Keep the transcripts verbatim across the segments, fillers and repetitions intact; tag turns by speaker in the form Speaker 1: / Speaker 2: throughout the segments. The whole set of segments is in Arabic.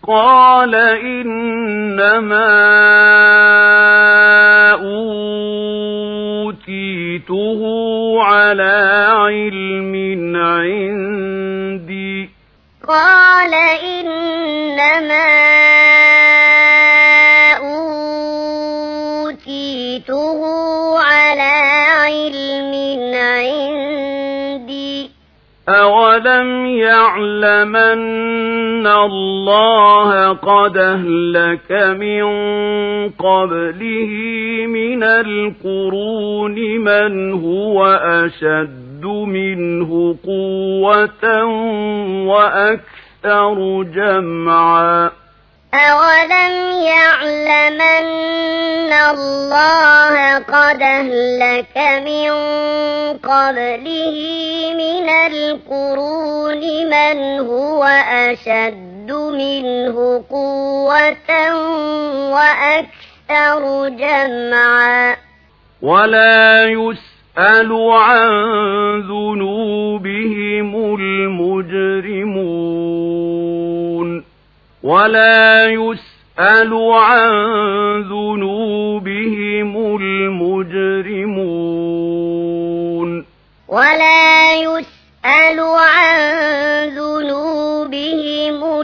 Speaker 1: قال إنما أوتيته على علم عندي
Speaker 2: قال إنما أوتيته على علم عندي
Speaker 1: أولم يعلم أن الله قد أهلك من قبله من القرون من هو أشد منه قوة وأكثر جمعا
Speaker 2: أولم يعلم أن الله قد أهلك من قبله من القرون من هو أشد منه قوة وأكثر جمعا
Speaker 1: ولا يسأل عن ذنوبهم المجرمون ولا يسأل عن ذنوبهم المجرمون
Speaker 2: ولا يسأل عن ذنوبهم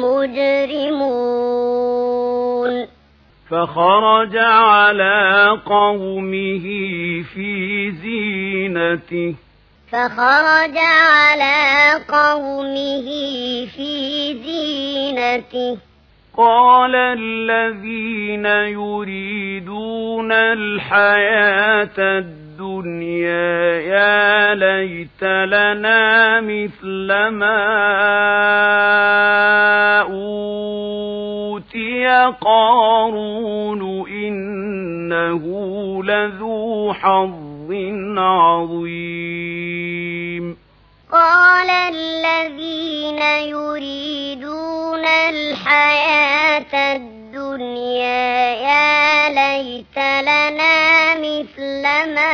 Speaker 2: المجرمون
Speaker 1: فخرج على قومه في زينته
Speaker 2: فخرج على قومه في زينته
Speaker 1: قال الذين يريدون الحياة الدنيا يا ليت لنا مثل ما أوتي قارون إنه لذو حظ عظيم
Speaker 2: قال الذين يريدون الحياة الدنيا يا ليت لنا مثل ما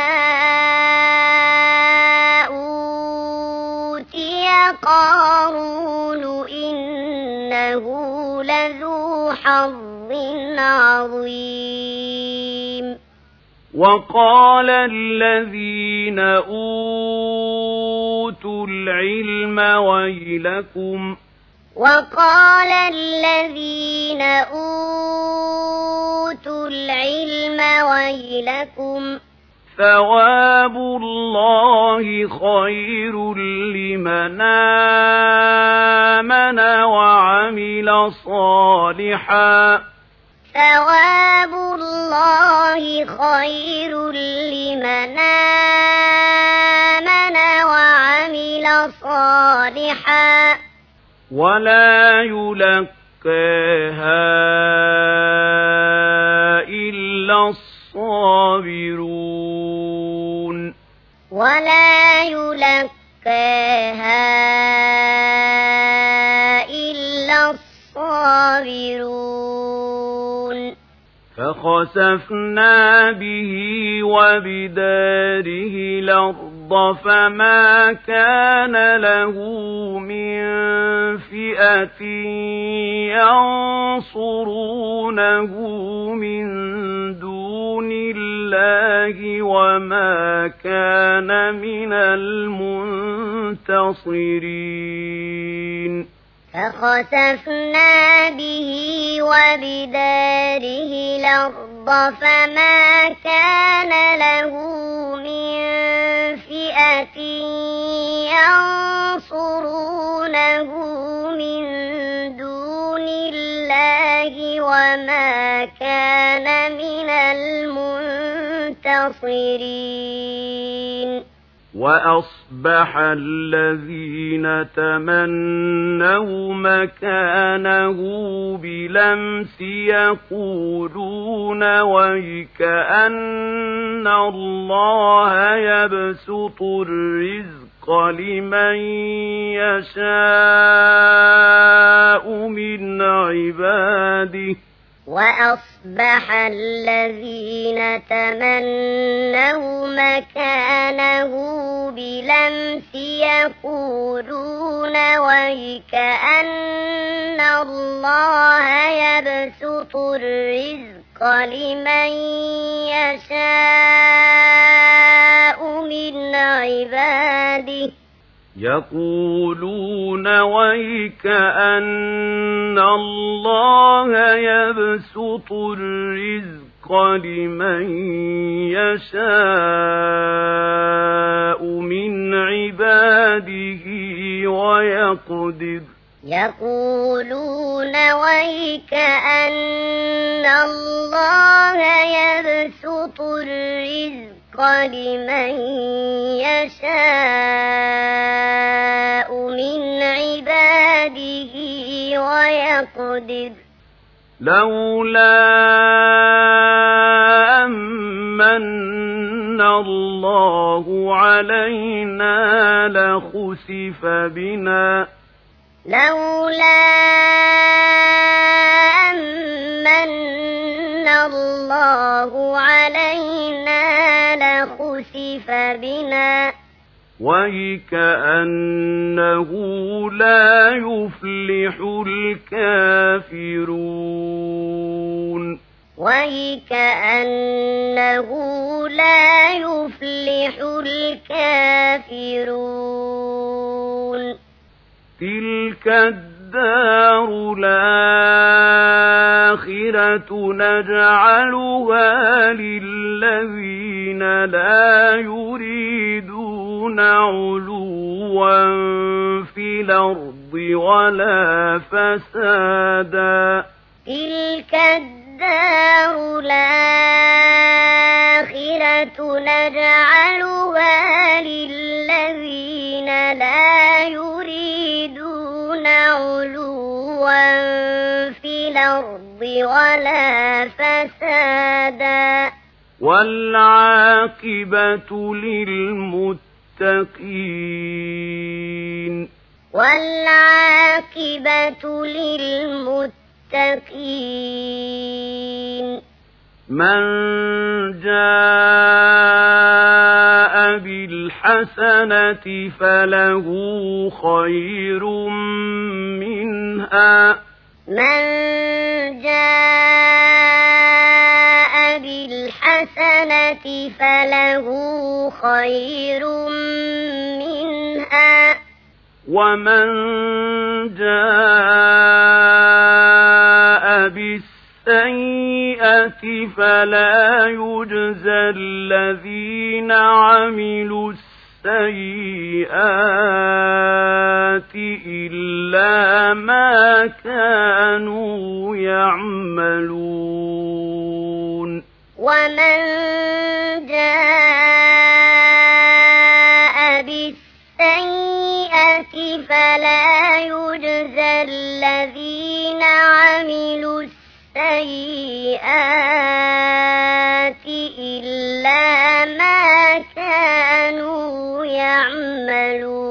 Speaker 2: أوتي قارون إنه لذو حظ عظيم
Speaker 1: وقال الذين أوتوا العلم ويلكم
Speaker 2: وقال الذين أوتوا العلم ويلكم
Speaker 1: ثواب الله خير لمن آمن وعمل صالحا
Speaker 2: ثواب الله خير لمن آمن وعمل صالحا
Speaker 1: ولا يلقاها إلا الصابرون
Speaker 2: ولا يلقاها إلا الصابرون
Speaker 1: فخسفنا به وبداره الأرض فما كان له من فئة ينصرونه من دون الله وما كان من المنتصرين
Speaker 2: فخسفنا به وبداره الأرض فما كان له من فئة ينصرونه من دون الله وما كان من المنتصرين
Speaker 1: وأصبح الذين تمنوا مكانه بلمس يقولون ويكأن الله يبسط الرزق لمن يشاء من عباده
Speaker 2: وأصبح الذين تمنوا مكانه بلمس يقولون ويكأن الله يبسط الرزق لمن يشاء من عباده
Speaker 1: يقولون ويكأن الله يبسط الرزق لمن يشاء من عباده ويقدر
Speaker 2: يقولون ويكأن الله يبسط الرزق لمن يشاء من عباده ويقدر
Speaker 1: لولا أمن الله علينا لخسف بنا
Speaker 2: لولا أمن الله علينا لخسف بنا
Speaker 1: ويكأنه لا يفلح الكافرون
Speaker 2: ويكأنه لا يفلح الكافرون
Speaker 1: تلك الدار الآخرة نجعلها للذين لا يريدون علوا في الأرض ولا فسادا
Speaker 2: تلك الدار الآخرة نجعلها للذين لا يريدون علوا في الأرض ولا فسادا
Speaker 1: والعاقبة للمتقين
Speaker 2: والعاقبة للمتقين
Speaker 1: من جاء بالحسنة فله خير منها
Speaker 2: من جاء بالحسنة فله خير منها
Speaker 1: ومن جاء بالسيئة فلا يجزى الذين عملوا السيئات إلا ما كانوا يعملون
Speaker 2: ومن جاء بالسيئة فلا يجزى الذين عملوا السيئات إلا ما كانوا يعملون